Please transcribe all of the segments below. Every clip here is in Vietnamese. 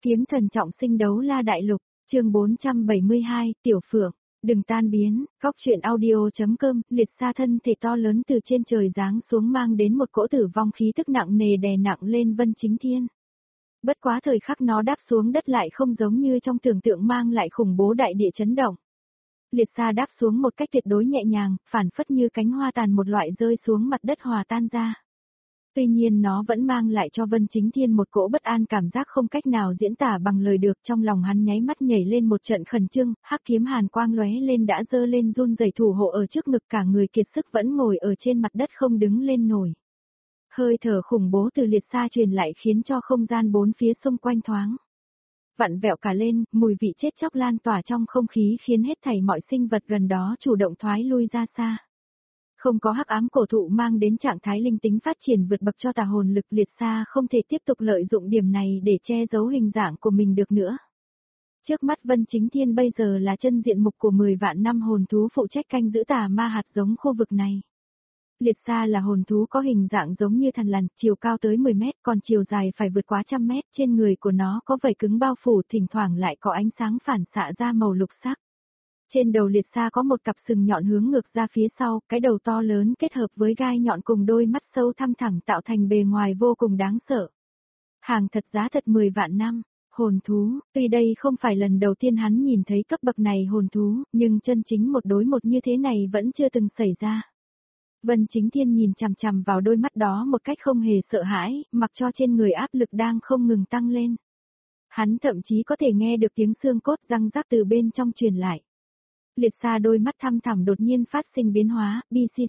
Kiếm thần trọng sinh đấu la đại lục, chương 472, Tiểu Phượng, đừng tan biến, góc truyện audio.com, liệt xa thân thể to lớn từ trên trời giáng xuống mang đến một cỗ tử vong khí tức nặng nề đè nặng lên Vân Chính Thiên. Bất quá thời khắc nó đáp xuống đất lại không giống như trong tưởng tượng mang lại khủng bố đại địa chấn động. Liệt xa đáp xuống một cách tuyệt đối nhẹ nhàng, phản phất như cánh hoa tàn một loại rơi xuống mặt đất hòa tan ra. Tuy nhiên nó vẫn mang lại cho Vân Chính Thiên một cỗ bất an cảm giác không cách nào diễn tả bằng lời được, trong lòng hắn nháy mắt nhảy lên một trận khẩn trương, hắc kiếm hàn quang lóe lên đã giơ lên run rẩy thủ hộ ở trước ngực, cả người kiệt sức vẫn ngồi ở trên mặt đất không đứng lên nổi. Hơi thở khủng bố từ liệt xa truyền lại khiến cho không gian bốn phía xung quanh thoáng vặn vẹo cả lên, mùi vị chết chóc lan tỏa trong không khí khiến hết thảy mọi sinh vật gần đó chủ động thoái lui ra xa. Không có hắc ám cổ thụ mang đến trạng thái linh tính phát triển vượt bậc cho tà hồn lực, liệt xa không thể tiếp tục lợi dụng điểm này để che giấu hình dạng của mình được nữa. Trước mắt Vân Chính Thiên bây giờ là chân diện mục của 10 vạn năm hồn thú phụ trách canh giữ tà ma hạt giống khu vực này. Liệt xa là hồn thú có hình dạng giống như thằn lằn, chiều cao tới 10 mét, còn chiều dài phải vượt quá 100 mét, trên người của nó có vảy cứng bao phủ, thỉnh thoảng lại có ánh sáng phản xạ ra màu lục sắc. Trên đầu liệt xa có một cặp sừng nhọn hướng ngược ra phía sau, cái đầu to lớn kết hợp với gai nhọn cùng đôi mắt sâu thăm thẳm tạo thành bề ngoài vô cùng đáng sợ. Hàng thật giá thật 10 vạn năm, hồn thú, tuy đây không phải lần đầu tiên hắn nhìn thấy cấp bậc này hồn thú, nhưng chân chính một đối một như thế này vẫn chưa từng xảy ra. Vân Chính Thiên nhìn chằm chằm vào đôi mắt đó một cách không hề sợ hãi, mặc cho trên người áp lực đang không ngừng tăng lên. Hắn thậm chí có thể nghe được tiếng xương cốt răng rắc từ bên trong truyền lại. Liệt xa đôi mắt thăm thẳm đột nhiên phát sinh biến hóa,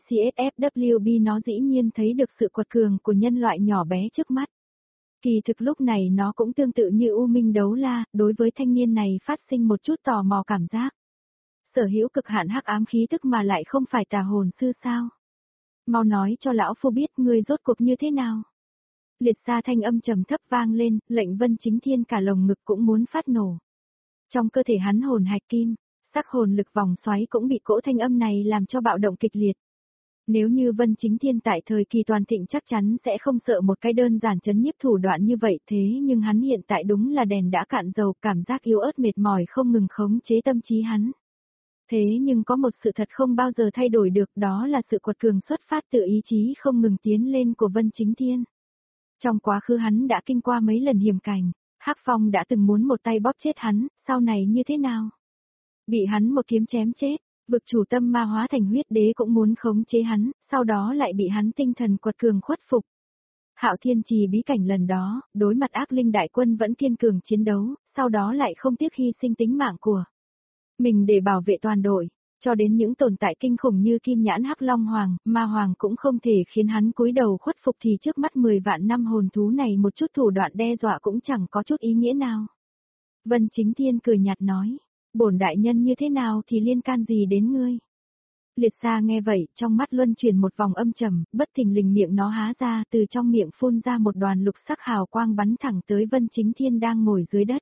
BCCSFWB nó dĩ nhiên thấy được sự quật cường của nhân loại nhỏ bé trước mắt. Kỳ thực lúc này nó cũng tương tự như U Minh đấu la, đối với thanh niên này phát sinh một chút tò mò cảm giác. Sở hữu cực hạn hắc ám khí tức mà lại không phải tà hồn sư sao? Mau nói cho lão phu biết ngươi rốt cuộc như thế nào. Liệt xa thanh âm trầm thấp vang lên, lệnh Vân Chính Thiên cả lồng ngực cũng muốn phát nổ. Trong cơ thể hắn hồn hạch kim, sắc hồn lực vòng xoáy cũng bị cỗ thanh âm này làm cho bạo động kịch liệt. Nếu như Vân Chính Thiên tại thời kỳ toàn thịnh chắc chắn sẽ không sợ một cái đơn giản chấn nhiếp thủ đoạn như vậy, thế nhưng hắn hiện tại đúng là đèn đã cạn dầu, cảm giác yếu ớt mệt mỏi không ngừng khống chế tâm trí hắn. Thế nhưng có một sự thật không bao giờ thay đổi được, đó là sự quật cường xuất phát từ ý chí không ngừng tiến lên của Vân Chính Thiên. Trong quá khứ hắn đã kinh qua mấy lần hiểm cảnh, Hắc Phong đã từng muốn một tay bóp chết hắn, sau này như thế nào? Bị hắn một kiếm chém chết, vực chủ tâm ma hóa thành huyết đế cũng muốn khống chế hắn, sau đó lại bị hắn tinh thần quật cường khuất phục. Hạo Thiên Trì bí cảnh lần đó, đối mặt ác linh đại quân vẫn kiên cường chiến đấu, sau đó lại không tiếc hy sinh tính mạng của mình để bảo vệ toàn đội, cho đến những tồn tại kinh khủng như Kim Nhãn Hắc Long Hoàng, Ma Hoàng cũng không thể khiến hắn cúi đầu khuất phục, thì trước mắt 10 vạn năm hồn thú này một chút thủ đoạn đe dọa cũng chẳng có chút ý nghĩa nào. Vân Chính Thiên cười nhạt nói, bổn đại nhân như thế nào thì liên can gì đến ngươi? Liệt xa nghe vậy, trong mắt luân chuyển một vòng âm trầm, bất thình lình miệng nó há ra, từ trong miệng phun ra một đoàn lục sắc hào quang bắn thẳng tới Vân Chính Thiên đang ngồi dưới đất.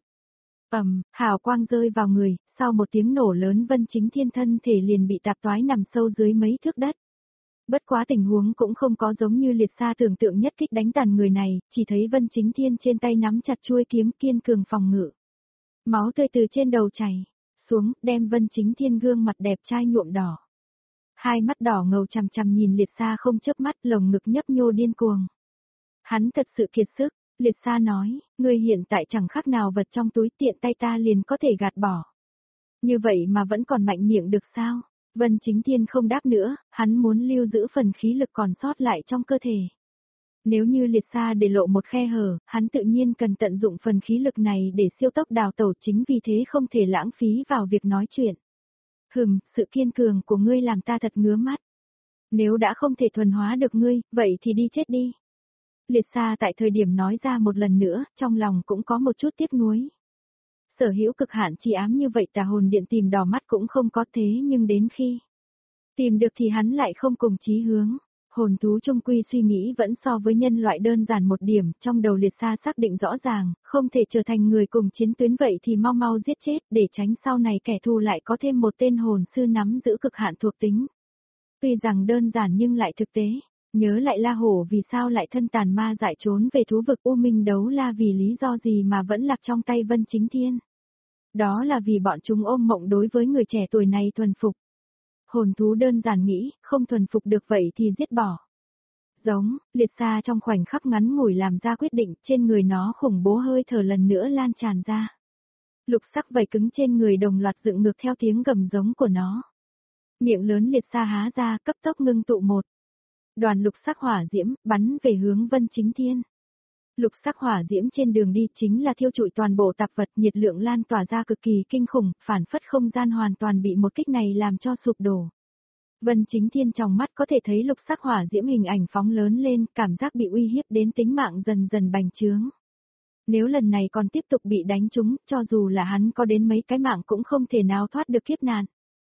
Hào quang rơi vào người, sau một tiếng nổ lớn Vân Chính Thiên thân thể liền bị tạp toái nằm sâu dưới mấy thước đất. Bất quá tình huống cũng không có giống như liệt xa tưởng tượng nhất kích đánh tàn người này, chỉ thấy Vân Chính Thiên trên tay nắm chặt chuôi kiếm kiên cường phòng ngự. Máu tươi từ trên đầu chảy xuống, đem Vân Chính Thiên gương mặt đẹp trai nhuộm đỏ. Hai mắt đỏ ngầu chằm chằm nhìn liệt xa không chớp mắt, lồng ngực nhấp nhô điên cuồng. Hắn thật sự kiệt sức. Liệt xa nói, ngươi hiện tại chẳng khác nào vật trong túi, tiện tay ta liền có thể gạt bỏ. Như vậy mà vẫn còn mạnh miệng được sao? Vân Chính Thiên không đáp nữa, hắn muốn lưu giữ phần khí lực còn sót lại trong cơ thể. Nếu như liệt xa để lộ một khe hở, hắn tự nhiên cần tận dụng phần khí lực này để siêu tốc đào tẩu, chính vì thế không thể lãng phí vào việc nói chuyện. Sự kiên cường của ngươi làm ta thật ngứa mắt. Nếu đã không thể thuần hóa được ngươi, vậy thì đi chết đi. Liệt xa tại thời điểm nói ra một lần nữa, trong lòng cũng có một chút tiếc nuối. Sở hữu cực hạn chi ám như vậy tà hồn điện tìm đỏ mắt cũng không có, thế nhưng đến khi tìm được thì hắn lại không cùng chí hướng. Hồn thú chung quy suy nghĩ vẫn so với nhân loại đơn giản một điểm, trong đầu liệt xa xác định rõ ràng, không thể trở thành người cùng chiến tuyến, vậy thì mau mau giết chết để tránh sau này kẻ thù lại có thêm một tên hồn sư nắm giữ cực hạn thuộc tính. Tuy rằng đơn giản nhưng lại thực tế. Nhớ lại La Hổ vì sao lại thân tàn ma dại trốn về thú vực U Minh Đấu La vì lý do gì mà vẫn lạc trong tay Vân Chính Thiên. Đó là vì bọn chúng ôm mộng đối với người trẻ tuổi này thuần phục. Hồn thú đơn giản nghĩ, không thuần phục được vậy thì giết bỏ. Giống, liệt xa trong khoảnh khắc ngắn ngủi làm ra quyết định, trên người nó khủng bố hơi thở lần nữa lan tràn ra. Lục sắc vảy cứng trên người đồng loạt dựng ngược theo tiếng gầm giống của nó. Miệng lớn liệt xa há ra, cấp tốc ngưng tụ một đoàn lục sắc hỏa diễm, bắn về hướng Vân Chính Thiên. Lục sắc hỏa diễm trên đường đi chính là thiêu trụi toàn bộ tạp vật, nhiệt lượng lan tỏa ra cực kỳ kinh khủng, phản phất không gian hoàn toàn bị một kích này làm cho sụp đổ. Vân Chính Thiên trong mắt có thể thấy lục sắc hỏa diễm hình ảnh phóng lớn lên, cảm giác bị uy hiếp đến tính mạng dần dần bành trướng. Nếu lần này còn tiếp tục bị đánh trúng, cho dù là hắn có đến mấy cái mạng cũng không thể nào thoát được kiếp nạn.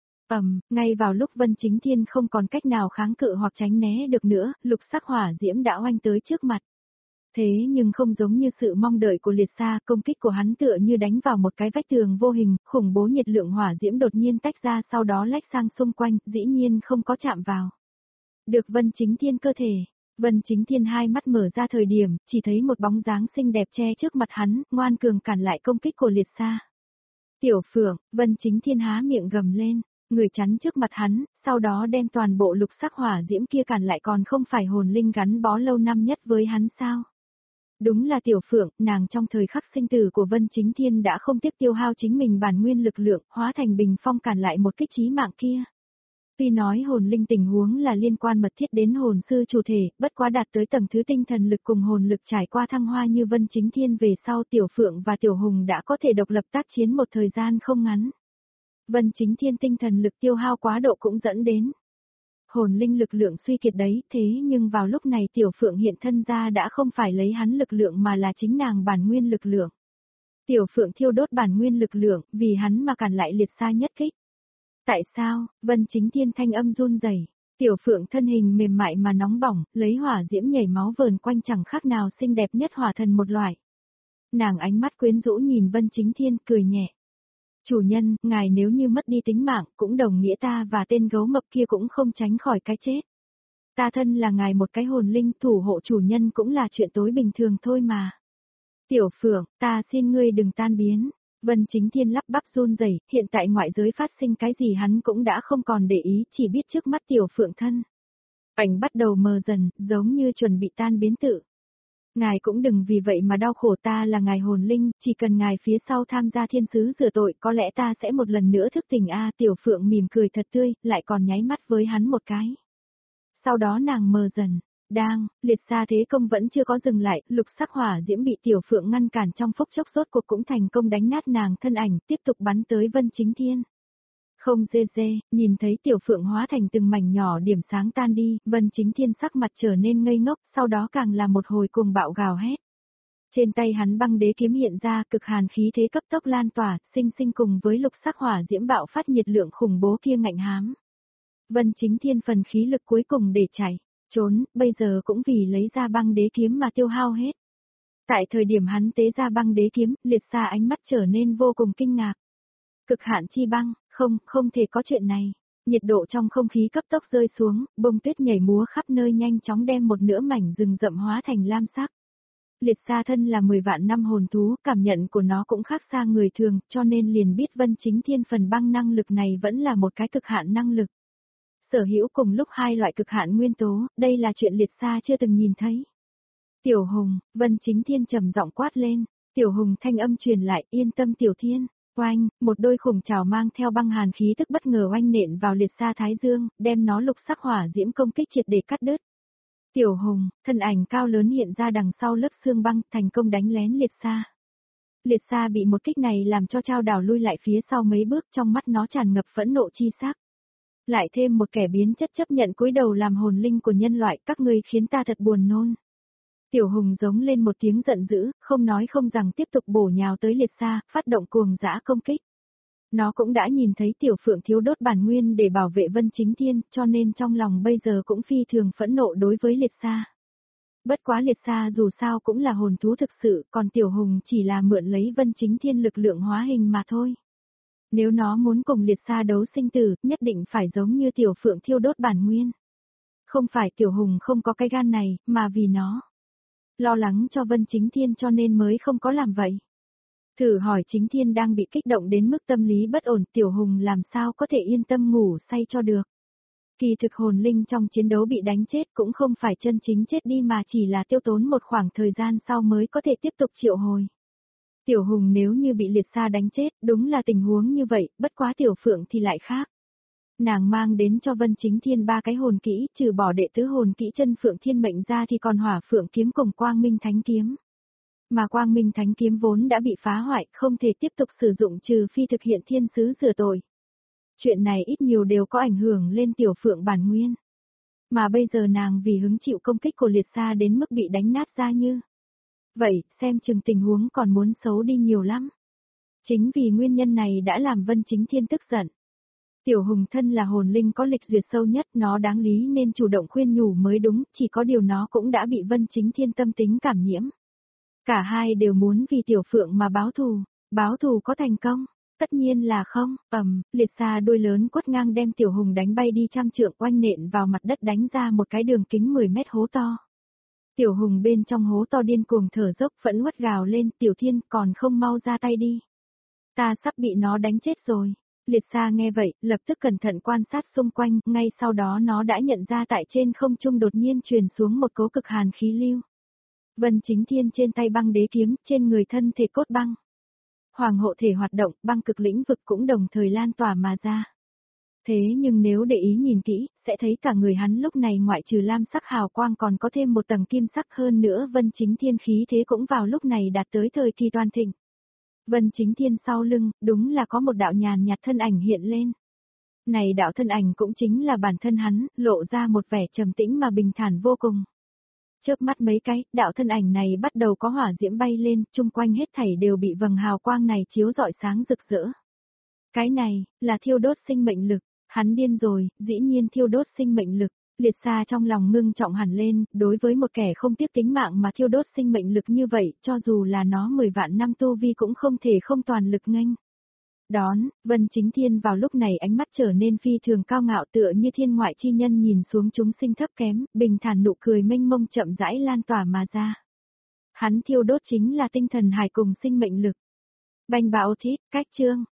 Ngay vào lúc Vân Chính Thiên không còn cách nào kháng cự hoặc tránh né được nữa, lục sắc hỏa diễm đã oanh tới trước mặt. Thế nhưng không giống như sự mong đợi của liệt xa, công kích của hắn tựa như đánh vào một cái vách tường vô hình, khủng bố nhiệt lượng hỏa diễm đột nhiên tách ra sau đó lách sang xung quanh, dĩ nhiên không có chạm vào. Được Vân Chính Thiên cơ thể. Vân Chính Thiên hai mắt mở ra thời điểm, chỉ thấy một bóng dáng xinh đẹp che trước mặt hắn, ngoan cường cản lại công kích của liệt xa. Tiểu Phượng, Vân Chính Thiên há miệng gầm lên, người chắn trước mặt hắn, sau đó đem toàn bộ lục sắc hỏa diễm kia cản lại, còn không phải hồn linh gắn bó lâu năm nhất với hắn sao? Đúng là Tiểu Phượng, nàng trong thời khắc sinh tử của Vân Chính Thiên đã không tiếc tiêu hao chính mình bản nguyên lực lượng, hóa thành bình phong cản lại một kích chí mạng kia. Tuy nói hồn linh tình huống là liên quan mật thiết đến hồn sư chủ thể, bất quá đạt tới tầng thứ tinh thần lực cùng hồn lực trải qua thăng hoa như Vân Chính Thiên về sau, Tiểu Phượng và Tiểu Hùng đã có thể độc lập tác chiến một thời gian không ngắn. Vân Chính Thiên tinh thần lực tiêu hao quá độ cũng dẫn đến hồn linh lực lượng suy kiệt đấy, thế nhưng vào lúc này Tiểu Phượng hiện thân ra đã không phải lấy hắn lực lượng mà là chính nàng bản nguyên lực lượng. Tiểu Phượng thiêu đốt bản nguyên lực lượng, vì hắn mà cản lại liệt xa nhất kích. Tại sao? Vân Chính Thiên thanh âm run rẩy. Tiểu Phượng thân hình mềm mại mà nóng bỏng, lấy hỏa diễm nhảy máu vờn quanh chẳng khác nào xinh đẹp nhất hỏa thần một loại. Nàng ánh mắt quyến rũ nhìn Vân Chính Thiên, cười nhẹ. Chủ nhân, ngài nếu như mất đi tính mạng, cũng đồng nghĩa ta và tên gấu mập kia cũng không tránh khỏi cái chết. Ta thân là ngài một cái hồn linh, thủ hộ chủ nhân cũng là chuyện tối bình thường thôi mà. Tiểu Phượng, ta xin ngươi đừng tan biến. Vân Chính Thiên lắp bắp run rẩy, hiện tại ngoại giới phát sinh cái gì hắn cũng đã không còn để ý, chỉ biết trước mắt Tiểu Phượng thân. Ảnh bắt đầu mờ dần, giống như chuẩn bị tan biến tự. Ngài cũng đừng vì vậy mà đau khổ, ta là ngài hồn linh, chỉ cần ngài phía sau tham gia thiên sứ rửa tội, có lẽ ta sẽ một lần nữa thức tỉnh a. Tiểu Phượng mỉm cười thật tươi, lại còn nháy mắt với hắn một cái. Sau đó nàng mờ dần, liệt xa thế công vẫn chưa có dừng lại, lục sắc hỏa diễm bị Tiểu Phượng ngăn cản trong phút chốc, rốt cuộc cũng thành công đánh nát nàng thân ảnh, tiếp tục bắn tới Vân Chính Thiên. Không dê, nhìn thấy Tiểu Phượng hóa thành từng mảnh nhỏ điểm sáng tan đi, Vân Chính Thiên sắc mặt trở nên ngây ngốc, sau đó càng là một hồi cuồng bạo gào hét. Trên tay hắn băng đế kiếm hiện ra, cực hàn khí thế cấp tốc lan tỏa, sinh sinh cùng với lục sắc hỏa diễm bạo phát nhiệt lượng khủng bố kia ngạnh hám. Vân Chính Thiên phần khí lực cuối cùng để chạy, trốn, bây giờ cũng vì lấy ra băng đế kiếm mà tiêu hao hết. Tại thời điểm hắn tế ra băng đế kiếm, liệt xa ánh mắt trở nên vô cùng kinh ngạc. Cực hạn chi băng, không thể có chuyện này. Nhiệt độ trong không khí cấp tốc rơi xuống, bông tuyết nhảy múa khắp nơi nhanh chóng đem một nửa mảnh rừng rậm hóa thành lam sắc. Liệt xa thân là 10 vạn năm hồn thú, cảm nhận của nó cũng khác xa người thường, cho nên liền biết Vân Chính Thiên phần băng năng lực này vẫn là một cái cực hạn năng lực. Sở hữu cùng lúc hai loại cực hạn nguyên tố, đây là chuyện liệt xa chưa từng nhìn thấy. Tiểu Hùng, Vân Chính Thiên trầm giọng quát lên, Tiểu Hùng thanh âm truyền lại, yên tâm Tiểu Thiên. Oanh, một đôi khủng trảo mang theo băng hàn khí tức bất ngờ oanh nện vào liệt xa thái dương, đem nó lục sắc hỏa diễm công kích triệt để cắt đứt. Tiểu Hùng, thân ảnh cao lớn hiện ra đằng sau lớp xương băng, thành công đánh lén liệt xa. Liệt xa bị một kích này làm cho trao đảo lui lại phía sau mấy bước, trong mắt nó tràn ngập phẫn nộ chi sắc. Lại thêm một kẻ biến chất chấp nhận cúi đầu làm hồn linh của nhân loại, các ngươi khiến ta thật buồn nôn. Tiểu Hùng giống lên một tiếng giận dữ, không nói không rằng tiếp tục bổ nhào tới liệt xa, phát động cuồng dã công kích. Nó cũng đã nhìn thấy Tiểu Phượng thiếu đốt bản nguyên để bảo vệ Vân Chính Thiên, cho nên trong lòng bây giờ cũng phi thường phẫn nộ đối với liệt xa. Bất quá liệt xa dù sao cũng là hồn thú thực sự, còn Tiểu Hùng chỉ là mượn lấy Vân Chính Thiên lực lượng hóa hình mà thôi. Nếu nó muốn cùng liệt xa đấu sinh tử, nhất định phải giống như Tiểu Phượng thiêu đốt bản nguyên. Không phải Tiểu Hùng không có cái gan này, mà vì nó lo lắng cho Vân Chính Thiên cho nên mới không có làm vậy. Thử hỏi Chính Thiên đang bị kích động đến mức tâm lý bất ổn, Tiểu Hùng làm sao có thể yên tâm ngủ say cho được. Kỳ thực hồn linh trong chiến đấu bị đánh chết cũng không phải chân chính chết đi mà chỉ là tiêu tốn một khoảng thời gian sau mới có thể tiếp tục triệu hồi. Tiểu Hùng nếu như bị liệt xa đánh chết, đúng là tình huống như vậy, bất quá Tiểu Phượng thì lại khác. Nàng mang đến cho Vân Chính Thiên 3 cái hồn kỹ, trừ bỏ đệ tứ hồn kỹ chân Phượng Thiên mệnh ra thì còn Hỏa Phượng kiếm cùng Quang Minh Thánh kiếm. Mà Quang Minh Thánh kiếm vốn đã bị phá hoại, không thể tiếp tục sử dụng trừ phi thực hiện thiên sứ rửa tội. Chuyện này ít nhiều đều có ảnh hưởng lên Tiểu Phượng bản nguyên. Mà bây giờ nàng vì hứng chịu công kích của liệt xa đến mức bị đánh nát ra như. Vậy, xem chừng tình huống còn muốn xấu đi nhiều lắm. Chính vì nguyên nhân này đã làm Vân Chính Thiên tức giận. Tiểu Hùng thân là hồn linh có lịch duyệt sâu nhất, nó đáng lý nên chủ động khuyên nhủ mới đúng, chỉ có điều nó cũng đã bị Vân Chính Thiên tâm tính cảm nhiễm. Cả hai đều muốn vì Tiểu Phượng mà báo thù có thành công? Tất nhiên là không, liệt xa đuôi lớn quất ngang đem Tiểu Hùng đánh bay đi trăm trượng, oanh nện vào mặt đất đánh ra một cái đường kính 10 mét hố to. Tiểu Hùng bên trong hố to điên cuồng thở dốc vẫn uất gào lên, Tiểu Thiên còn không mau ra tay đi. Ta sắp bị nó đánh chết rồi. Liệt xa nghe vậy, lập tức cẩn thận quan sát xung quanh, ngay sau đó nó đã nhận ra tại trên không trung đột nhiên truyền xuống một cỗ cực hàn khí lưu. Vân Chính Thiên trên tay băng đế kiếm, trên người thân thể cốt băng. Hoàng hộ thể hoạt động, băng cực lĩnh vực cũng đồng thời lan tỏa mà ra. Thế nhưng nếu để ý nhìn kỹ, sẽ thấy cả người hắn lúc này ngoại trừ lam sắc hào quang còn có thêm một tầng kim sắc, hơn nữa Vân Chính Thiên khí thế cũng vào lúc này đạt tới thời kỳ toàn thịnh. Vân Chính Thiên sau lưng, đúng là có một đạo nhàn nhạt thân ảnh hiện lên. Này đạo thân ảnh cũng chính là bản thân hắn, lộ ra một vẻ trầm tĩnh mà bình thản vô cùng. Chớp mắt mấy cái, đạo thân ảnh này bắt đầu có hỏa diễm bay lên, chung quanh hết thảy đều bị vầng hào quang này chiếu rọi sáng rực rỡ. Cái này, là thiêu đốt sinh mệnh lực, hắn điên rồi, dĩ nhiên thiêu đốt sinh mệnh lực. Liệt xa trong lòng ngưng trọng hẳn lên, đối với một kẻ không tiếc tính mạng mà thiêu đốt sinh mệnh lực như vậy, cho dù là nó 10 vạn năm tu vi cũng không thể không toàn lực nghênh. Đón, Vân Chính Thiên vào lúc này ánh mắt trở nên phi thường cao ngạo, tựa như thiên ngoại chi nhân nhìn xuống chúng sinh thấp kém, bình thản nụ cười mênh mông chậm rãi lan tỏa mà ra. Hắn thiêu đốt chính là tinh thần hải cùng sinh mệnh lực. Bành bạo thít, cách chương.